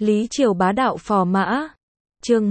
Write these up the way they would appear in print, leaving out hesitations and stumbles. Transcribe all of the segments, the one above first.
Lý Triều bá đạo phò mã. Chương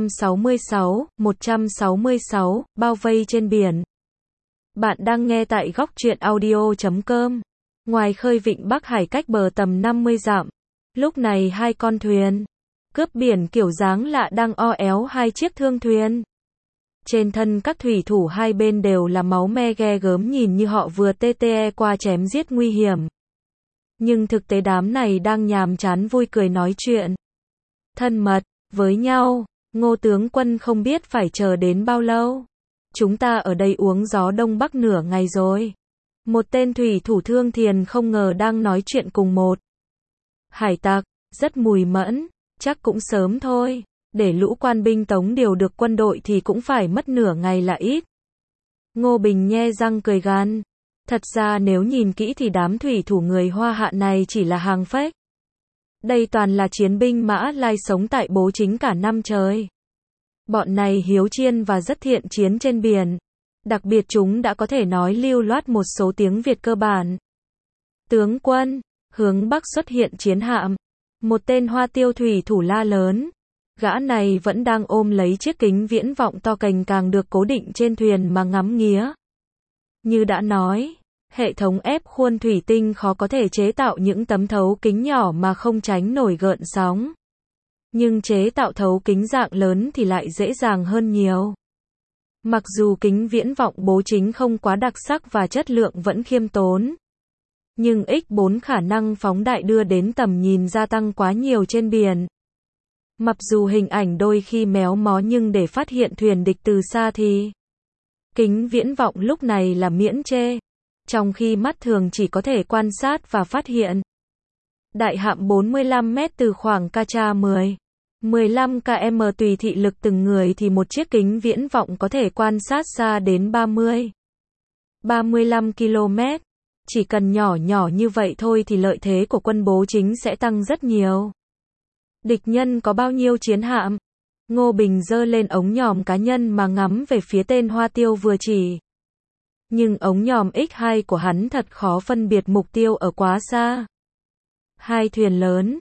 166, bao vây trên biển. Bạn đang nghe tại góc truyện audio.com. Ngoài khơi vịnh Bắc Hải cách bờ tầm 50 dặm. Lúc này hai con thuyền cướp biển kiểu dáng lạ đang o éo hai chiếc thương thuyền. Trên thân các thủy thủ hai bên đều là máu me ghê gớm, nhìn như họ vừa TTE qua chém giết nguy hiểm. Nhưng thực tế đám này đang nhàm chán vui cười nói chuyện thân mật với nhau. Ngô tướng quân không biết phải chờ đến bao lâu. Chúng ta ở đây uống gió đông bắc nửa ngày rồi. Một tên thủy thủ thương thuyền không ngờ đang nói chuyện cùng một hải tặc, rất mùi mẫn, chắc cũng sớm thôi. Để lũ quan binh Tống điều được quân đội thì cũng phải mất nửa ngày là ít. Ngô Bình nhe răng cười gan. Thật ra nếu nhìn kỹ thì đám thủy thủ người Hoa Hạ này chỉ là hàng fake. Đây toàn là chiến binh Mã Lai sống tại Bố Chính cả năm trời. Bọn này hiếu chiên và rất thiện chiến trên biển. Đặc biệt chúng đã có thể nói lưu loát một số tiếng Việt cơ bản. Tướng quân, hướng Bắc xuất hiện chiến hạm. Một tên Hoa Tiêu thủy thủ la lớn. Gã này vẫn đang ôm lấy chiếc kính viễn vọng to cành càng được cố định trên thuyền mà ngắm nghía. Như đã nói, hệ thống ép khuôn thủy tinh khó có thể chế tạo những tấm thấu kính nhỏ mà không tránh nổi gợn sóng. Nhưng chế tạo thấu kính dạng lớn thì lại dễ dàng hơn nhiều. Mặc dù kính viễn vọng Bố Chính không quá đặc sắc và chất lượng vẫn khiêm tốn. Nhưng X4 khả năng phóng đại đưa đến tầm nhìn gia tăng quá nhiều trên biển. Mặc dù hình ảnh đôi khi méo mó nhưng để phát hiện thuyền địch từ xa thì kính viễn vọng lúc này là miễn chê. Trong khi mắt thường chỉ có thể quan sát và phát hiện đại hạm 45 mét từ khoảng Kacha 15 km tùy thị lực từng người thì một chiếc kính viễn vọng có thể quan sát xa đến 35 km. Chỉ cần nhỏ nhỏ như vậy thôi thì lợi thế của quân Bố Chính sẽ tăng rất nhiều. Địch nhân có bao nhiêu chiến hạm? Ngô Bình giơ lên ống nhòm cá nhân mà ngắm về phía tên Hoa Tiêu vừa chỉ. Nhưng ống nhòm X2 của hắn thật khó phân biệt mục tiêu ở quá xa. 2 thuyền lớn,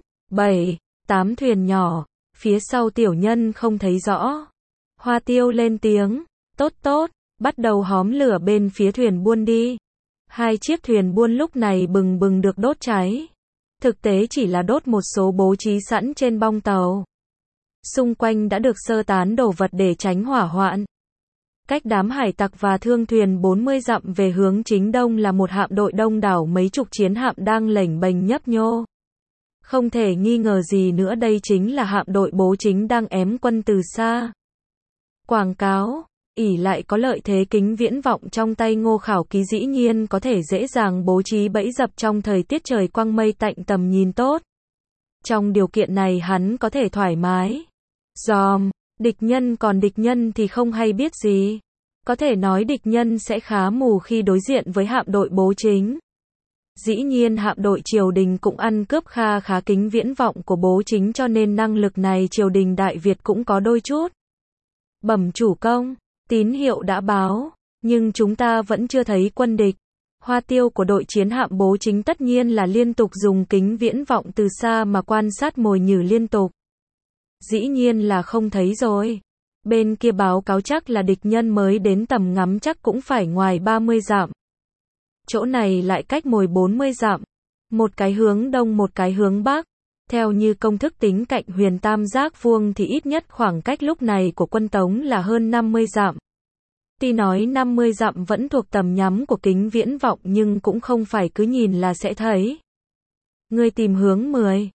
7-8 thuyền nhỏ, phía sau tiểu nhân không thấy rõ. Hoa Tiêu lên tiếng, tốt, bắt đầu hóm lửa bên phía thuyền buôn đi. 2 chiếc thuyền buôn lúc này bừng bừng được đốt cháy. Thực tế chỉ là đốt một số bố trí sẵn trên bong tàu. Xung quanh đã được sơ tán đồ vật để tránh hỏa hoạn. Cách đám hải tặc và thương thuyền 40 dặm về hướng chính đông là một hạm đội đông đảo mấy chục chiến hạm đang lềnh bềnh nhấp nhô. Không thể nghi ngờ gì nữa đây chính là hạm đội Bố Chính đang ém quân từ xa. Quảng cáo, ỷ lại có lợi thế kính viễn vọng trong tay Ngô Khảo Ký dĩ nhiên có thể dễ dàng bố trí bẫy dập trong thời tiết trời quang mây tạnh tầm nhìn tốt. Trong điều kiện này hắn có thể thoải mái dòm địch nhân, còn địch nhân thì không hay biết gì. Có thể nói địch nhân sẽ khá mù khi đối diện với hạm đội Bố Chính. Dĩ nhiên hạm đội triều đình cũng ăn cướp kha khá kính viễn vọng của Bố Chính cho nên năng lực này triều đình Đại Việt cũng có đôi chút. Bẩm chủ công, tín hiệu đã báo, nhưng chúng ta vẫn chưa thấy quân địch. Hoa Tiêu của đội chiến hạm Bố Chính tất nhiên là liên tục dùng kính viễn vọng từ xa mà quan sát mồi nhử liên tục. Dĩ nhiên là không thấy rồi. Bên kia báo cáo chắc là địch nhân mới đến tầm ngắm chắc cũng phải ngoài 30 dặm. Chỗ này lại cách mồi 40 dặm. Một cái hướng đông một cái hướng bắc. Theo như công thức tính cạnh huyền tam giác vuông thì ít nhất khoảng cách lúc này của quân Tống là hơn 50 dặm. Tuy nói 50 dặm vẫn thuộc tầm nhắm của kính viễn vọng nhưng cũng không phải cứ nhìn là sẽ thấy. Người tìm hướng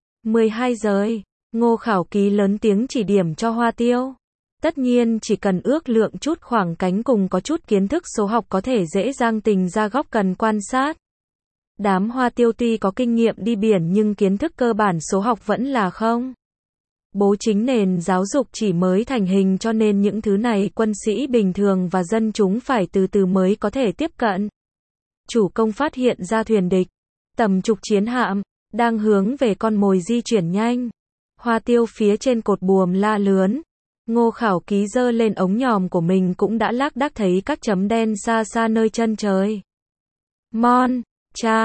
12 giới. Ngô Khảo Ký lớn tiếng chỉ điểm cho Hoa Tiêu. Tất nhiên chỉ cần ước lượng chút khoảng cánh cùng có chút kiến thức số học có thể dễ dàng tìm ra góc cần quan sát. Đám Hoa Tiêu tuy có kinh nghiệm đi biển nhưng kiến thức cơ bản số học vẫn là không. Bố Chính nền giáo dục chỉ mới thành hình cho nên những thứ này quân sĩ bình thường và dân chúng phải từ từ mới có thể tiếp cận. Chủ công phát hiện ra thuyền địch, tầm chục chiến hạm, đang hướng về con mồi di chuyển nhanh. Hoa Tiêu phía trên cột buồm la lớn. Ngô Khảo Ký giơ lên ống nhòm của mình cũng đã lác đác thấy các chấm đen xa xa nơi chân trời. Mon, cha,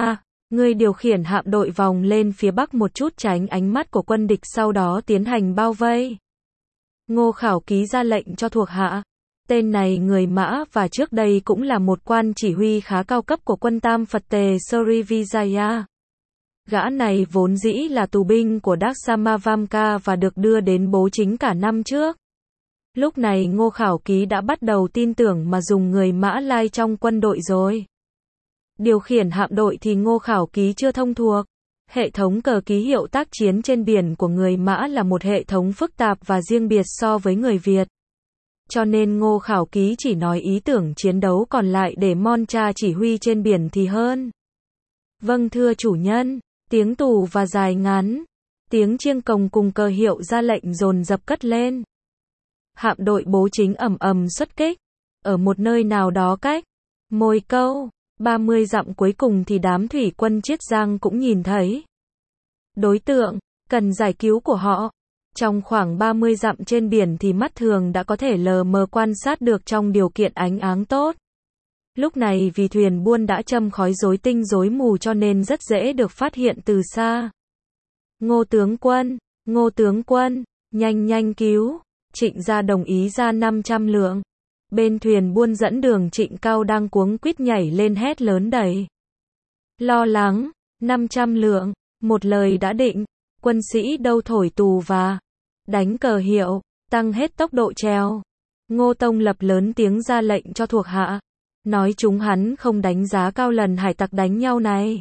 Ngươi điều khiển hạm đội vòng lên phía bắc một chút tránh ánh mắt của quân địch sau đó tiến hành bao vây. Ngô Khảo Ký ra lệnh cho thuộc hạ. Tên này người Mã và trước đây cũng là một quan chỉ huy khá cao cấp của quân Tam Phật Tề Srivijaya. Gã này vốn dĩ là tù binh của Daksamavamka và được đưa đến Bố Chính cả năm trước. Lúc này Ngô Khảo Ký đã bắt đầu tin tưởng mà dùng người Mã Lai trong quân đội rồi. Điều khiển hạm đội thì Ngô Khảo Ký chưa thông thuộc. Hệ thống cờ ký hiệu tác chiến trên biển của người Mã là một hệ thống phức tạp và riêng biệt so với người Việt. Cho nên Ngô Khảo Ký chỉ nói ý tưởng chiến đấu còn lại để Moncha chỉ huy trên biển thì hơn. Vâng thưa chủ nhân, tiếng tù và dài ngắn, tiếng chiêng cồng cùng cờ hiệu ra lệnh dồn dập cất lên. Hạm đội Bố Chính ầm ầm xuất kích. Ở một nơi nào đó cách Mồi Câu 30 dặm cuối cùng thì đám thủy quân Chiết Giang cũng nhìn thấy đối tượng cần giải cứu của họ. Trong khoảng 30 dặm trên biển thì mắt thường đã có thể lờ mờ quan sát được trong điều kiện ánh áng tốt. Lúc này vì thuyền buôn đã châm khói rối tinh rối mù cho nên rất dễ được phát hiện từ xa. Ngô tướng quân, nhanh nhanh cứu. Trịnh gia đồng ý ra 500 lượng. Bên thuyền buôn dẫn đường Trịnh Cao đang cuống quýt nhảy lên hét lớn đầy lo lắng, 500 lượng, một lời đã định, quân sĩ đâu thổi tù và đánh cờ hiệu, tăng hết tốc độ treo. Ngô Tông Lập lớn tiếng ra lệnh cho thuộc hạ, nói chúng hắn không đánh giá cao lần hải tặc đánh nhau này.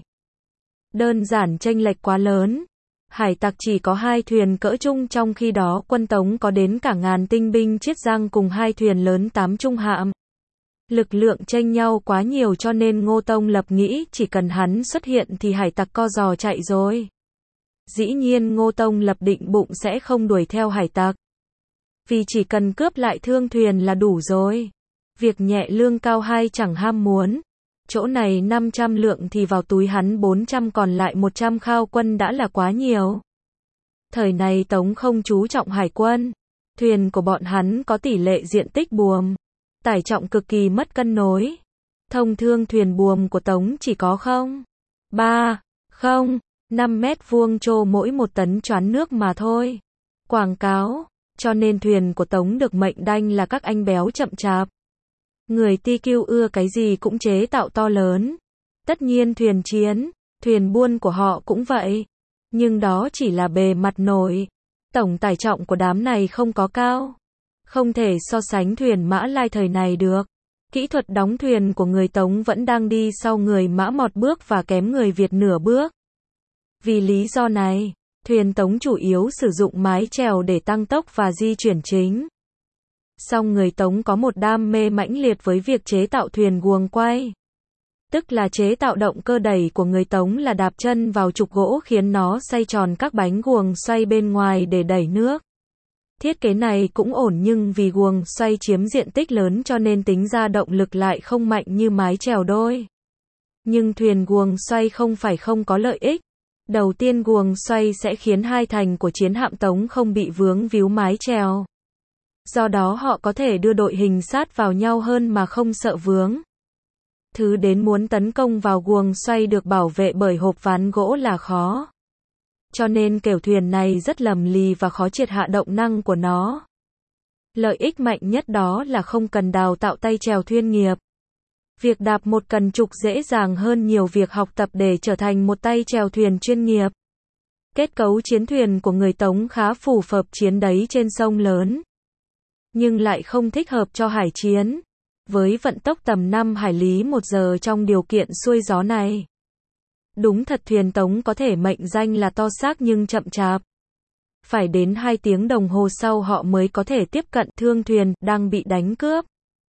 Đơn giản chênh lệch quá lớn. Hải tặc chỉ có 2 thuyền cỡ trung trong khi đó quân Tống có đến cả ngàn tinh binh Chiết Giang cùng 2 thuyền lớn 8 trung hạm. Lực lượng chênh nhau quá nhiều cho nên Ngô Tông Lập nghĩ chỉ cần hắn xuất hiện thì hải tặc co giò chạy rồi. Dĩ nhiên Ngô Tông Lập định bụng sẽ không đuổi theo hải tặc. Vì chỉ cần cướp lại thương thuyền là đủ rồi. Việc nhẹ lương cao hay chẳng ham muốn. Chỗ này 500 lượng thì vào túi hắn 400 còn lại 100 khao quân đã là quá nhiều. Thời này Tống không chú trọng hải quân. Thuyền của bọn hắn có tỷ lệ diện tích buồm. Tải trọng cực kỳ mất cân đối. Thông thường thuyền buồm của Tống chỉ có 5 mét vuông trô mỗi 1 tấn choán nước mà thôi. Quảng cáo. Cho nên thuyền của Tống được mệnh đanh là các anh béo chậm chạp. Người TQ ưa cái gì cũng chế tạo to lớn. Tất nhiên thuyền chiến, thuyền buôn của họ cũng vậy. Nhưng đó chỉ là bề mặt nổi. Tổng tải trọng của đám này không có cao. Không thể so sánh thuyền Mã Lai thời này được. Kỹ thuật đóng thuyền của người Tống vẫn đang đi sau người Mã một bước và kém người Việt nửa bước. Vì lý do này, thuyền Tống chủ yếu sử dụng mái chèo để tăng tốc và di chuyển chính. Song người Tống có một đam mê mãnh liệt với việc chế tạo thuyền guồng quay. Tức là chế tạo động cơ đẩy của người Tống là đạp chân vào trục gỗ khiến nó xoay tròn các bánh guồng xoay bên ngoài để đẩy nước. Thiết kế này cũng ổn nhưng vì guồng xoay chiếm diện tích lớn cho nên tính ra động lực lại không mạnh như mái chèo đôi. Nhưng thuyền guồng xoay không phải không có lợi ích. Đầu tiên guồng xoay sẽ khiến 2 thành của chiến hạm Tống không bị vướng víu mái chèo. Do đó họ có thể đưa đội hình sát vào nhau hơn mà không sợ vướng. Thứ đến muốn tấn công vào guồng xoay được bảo vệ bởi hộp ván gỗ là khó. Cho nên kiểu thuyền này rất lầm lì và khó triệt hạ động năng của nó. Lợi ích mạnh nhất đó là không cần đào tạo tay chèo chuyên nghiệp. Việc đạp một cần trục dễ dàng hơn nhiều việc học tập để trở thành một tay chèo thuyền chuyên nghiệp. Kết cấu chiến thuyền của người Tống khá phù hợp chiến đấy trên sông lớn. Nhưng lại không thích hợp cho hải chiến. Với vận tốc tầm 5 hải lý một giờ trong điều kiện xuôi gió này. Đúng thật thuyền Tống có thể mệnh danh là to xác nhưng chậm chạp. Phải đến 2 tiếng đồng hồ sau họ mới có thể tiếp cận thương thuyền đang bị đánh cướp.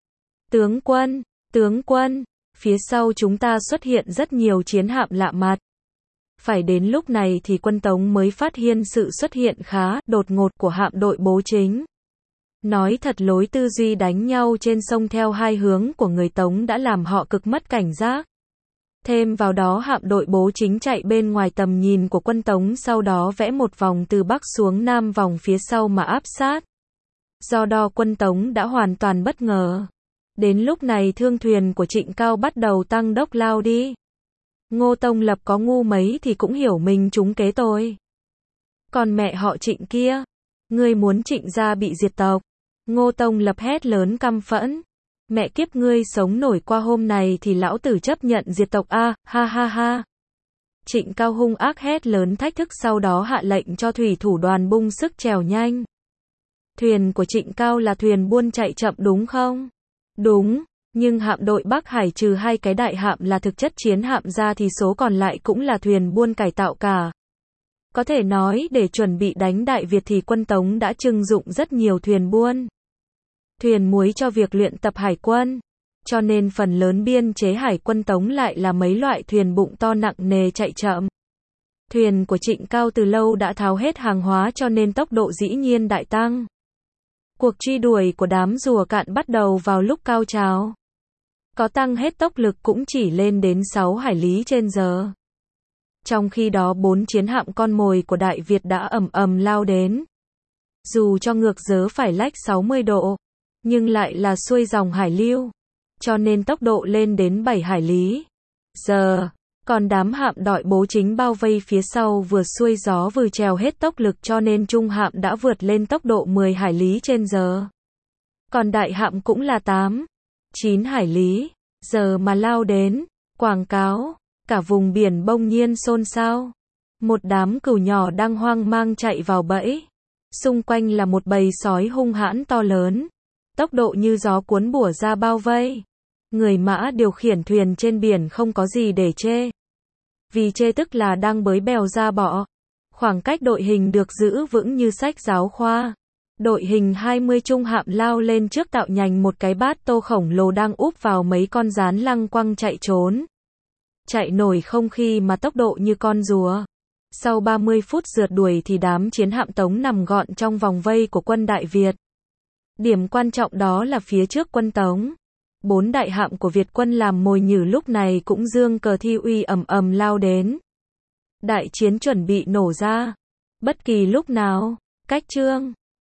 Tướng quân, phía sau chúng ta xuất hiện rất nhiều chiến hạm lạ mặt. Phải đến lúc này thì quân Tống mới phát hiện sự xuất hiện khá đột ngột của hạm đội Bố Chính. Nói thật lối tư duy đánh nhau trên sông theo 2 hướng của người Tống đã làm họ cực mất cảnh giác. Thêm vào đó hạm đội Bố Chính chạy bên ngoài tầm nhìn của quân Tống sau đó vẽ một vòng từ Bắc xuống Nam vòng phía sau mà áp sát. Do đó quân Tống đã hoàn toàn bất ngờ. Đến lúc này thương thuyền của Trịnh Cao bắt đầu tăng tốc lao đi. Ngô Tông Lập có ngu mấy thì cũng hiểu mình trúng kế tôi. Còn mẹ họ Trịnh kia, ngươi muốn Trịnh gia bị diệt tộc. Ngô Tông Lập hét lớn căm phẫn. Mẹ kiếp ngươi sống nổi qua hôm này thì lão tử chấp nhận diệt tộc a, ha ha ha. Trịnh Cao hung ác hét lớn thách thức, sau đó hạ lệnh cho thủy thủ đoàn bung sức trèo nhanh. Thuyền của Trịnh Cao là thuyền buôn chạy chậm đúng không? Đúng, nhưng hạm đội Bắc Hải trừ 2 cái đại hạm là thực chất chiến hạm ra thì số còn lại cũng là thuyền buôn cải tạo cả. Có thể nói để chuẩn bị đánh Đại Việt thì quân Tống đã trưng dụng rất nhiều thuyền buôn, thuyền muối cho việc luyện tập hải quân. Cho nên phần lớn biên chế hải quân Tống lại là mấy loại thuyền bụng to nặng nề chạy chậm. Thuyền của Trịnh Cao từ lâu đã tháo hết hàng hóa cho nên tốc độ dĩ nhiên đại tăng. Cuộc truy đuổi của đám rùa cạn bắt đầu vào lúc cao trào. Có tăng hết tốc lực cũng chỉ lên đến 6 hải lý trên giờ. Trong khi đó 4 chiến hạm con mồi của Đại Việt đã ầm ầm lao đến. Dù cho ngược gió phải lách 60 độ, nhưng lại là xuôi dòng hải lưu, cho nên tốc độ lên đến 7 hải lý giờ. Còn đám hạm đội Bố Chính bao vây phía sau vừa xuôi gió vừa trèo hết tốc lực cho nên trung hạm đã vượt lên tốc độ 10 hải lý trên giờ. Còn đại hạm cũng là 8, 9 hải lý giờ mà lao đến. Quảng cáo, cả vùng biển bỗng nhiên xôn xao. Một đám cừu nhỏ đang hoang mang chạy vào bẫy. Xung quanh là một bầy sói hung hãn to lớn. Tốc độ như gió cuốn bủa ra bao vây. Người mã điều khiển thuyền trên biển không có gì để chê. Vì chê tức là đang bới bèo ra bọ. Khoảng cách đội hình được giữ vững như sách giáo khoa. Đội hình 20 trung hạm lao lên trước tạo nhành một cái bát tô khổng lồ đang úp vào mấy con gián lăng quăng chạy trốn. Chạy nổi không khi mà tốc độ như con rùa. Sau 30 phút rượt đuổi thì đám chiến hạm Tống nằm gọn trong vòng vây của quân Đại Việt. Điểm quan trọng đó là phía trước quân Tống. 4 đại hạm của Việt quân làm mồi nhử lúc này cũng giương cờ thi uy ầm ầm lao đến. Đại chiến chuẩn bị nổ ra. Bất kỳ lúc nào. Cách chương